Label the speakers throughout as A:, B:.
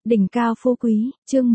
A: Đỉnh cao phú quý, chương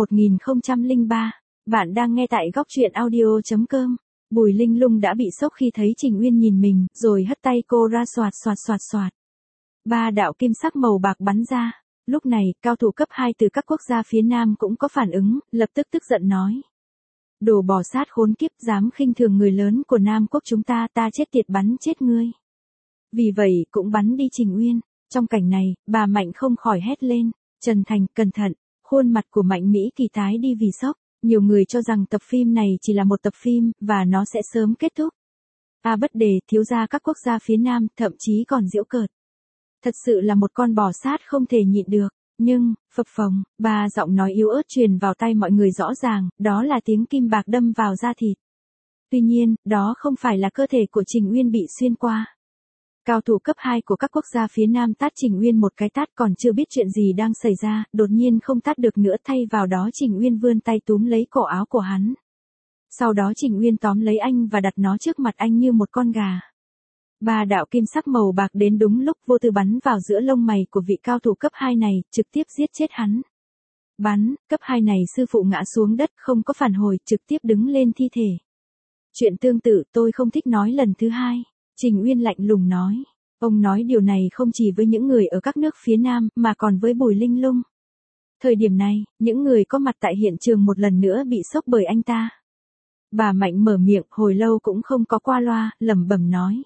A: 1003. Bạn đang nghe tại góc truyện audio.com. Bùi Linh Lung đã bị sốc khi thấy Trình Uyên nhìn mình, rồi hất tay cô ra xoạt xoạt xoạt xoạt. Ba đạo kim sắc màu bạc bắn ra. Lúc này, cao thủ cấp 2 từ các quốc gia phía Nam cũng có phản ứng, lập tức tức giận nói. Đồ bò sát khốn kiếp, dám khinh thường người lớn của Nam quốc chúng ta, ta chết tiệt bắn chết ngươi. Vì vậy, cũng bắn đi Trình Uyên. Trong cảnh này, bà Mạnh không khỏi hét lên. Trần Thành, cẩn thận, khuôn mặt của Mạnh Mỹ Kỳ tái đi vì sốc. Nhiều người cho rằng tập phim này chỉ là một tập phim, và nó sẽ sớm kết thúc. Bất đề, thiếu gia các quốc gia phía Nam, thậm chí còn giễu cợt. Thật sự là một con bò sát không thể nhịn được. Nhưng, phập phồng, ba giọng nói yếu ớt truyền vào tai mọi người rõ ràng, đó là tiếng kim bạc đâm vào da thịt. Tuy nhiên, đó không phải là cơ thể của Trình Uyên bị xuyên qua. Cao thủ cấp 2 của các quốc gia phía Nam tát Trình Uyên một cái tát, còn chưa biết chuyện gì đang xảy ra, đột nhiên không tát được nữa, thay vào đó Trình Uyên vươn tay túm lấy cổ áo của hắn. Sau đó Trình Uyên tóm lấy anh và đặt nó trước mặt anh như một con gà. Ba đạo kim sắc màu bạc đến đúng lúc, vô tư bắn vào giữa lông mày của vị cao thủ cấp 2 này, trực tiếp giết chết hắn. Bắn, cấp 2 này sư phụ ngã xuống đất, không có phản hồi, trực tiếp đứng lên thi thể. Chuyện tương tự tôi không thích nói lần thứ hai. Trình Uyên lạnh lùng nói. Ông nói điều này không chỉ với những người ở các nước phía Nam, mà còn với Bùi Linh Lung. Thời điểm này, những người có mặt tại hiện trường một lần nữa bị sốc bởi anh ta. Bà Mạnh mở miệng, hồi lâu cũng không có qua loa, lẩm bẩm nói.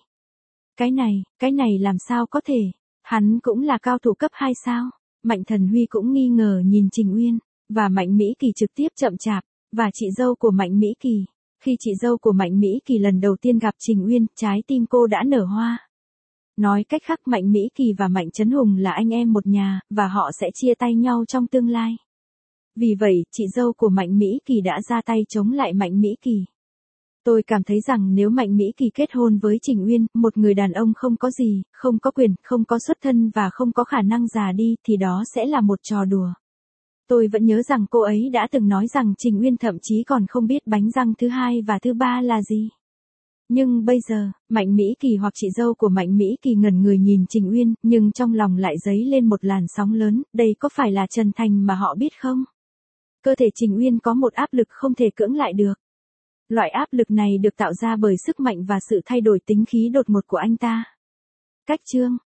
A: Cái này làm sao có thể? Hắn cũng là cao thủ cấp 2 sao? Mạnh Thần Huy cũng nghi ngờ nhìn Trình Uyên, và Mạnh Mỹ Kỳ trực tiếp chậm chạp, và chị dâu của Mạnh Mỹ Kỳ. Khi chị dâu của Mạnh Mỹ Kỳ lần đầu tiên gặp Trình Uyên, trái tim cô đã nở hoa. Nói cách khác, Mạnh Mỹ Kỳ và Mạnh Trấn Hùng là anh em một nhà, và họ sẽ chia tay nhau trong tương lai. Vì vậy, chị dâu của Mạnh Mỹ Kỳ đã ra tay chống lại Mạnh Mỹ Kỳ. Tôi cảm thấy rằng nếu Mạnh Mỹ Kỳ kết hôn với Trình Uyên, một người đàn ông không có gì, không có quyền, không có xuất thân và không có khả năng già đi, thì đó sẽ là một trò đùa. Tôi vẫn nhớ rằng cô ấy đã từng nói rằng Trình Uyên thậm chí còn không biết bánh răng thứ 2 và thứ 3 là gì. Nhưng bây giờ, Mạnh Mỹ Kỳ hoặc chị dâu của Mạnh Mỹ Kỳ ngẩn người nhìn Trình Uyên, nhưng trong lòng lại dấy lên một làn sóng lớn, đây có phải là Trần Thành mà họ biết không? Cơ thể Trình Uyên có một áp lực không thể cưỡng lại được. Loại áp lực này được tạo ra bởi sức mạnh và sự thay đổi tính khí đột ngột của anh ta. Cách chương,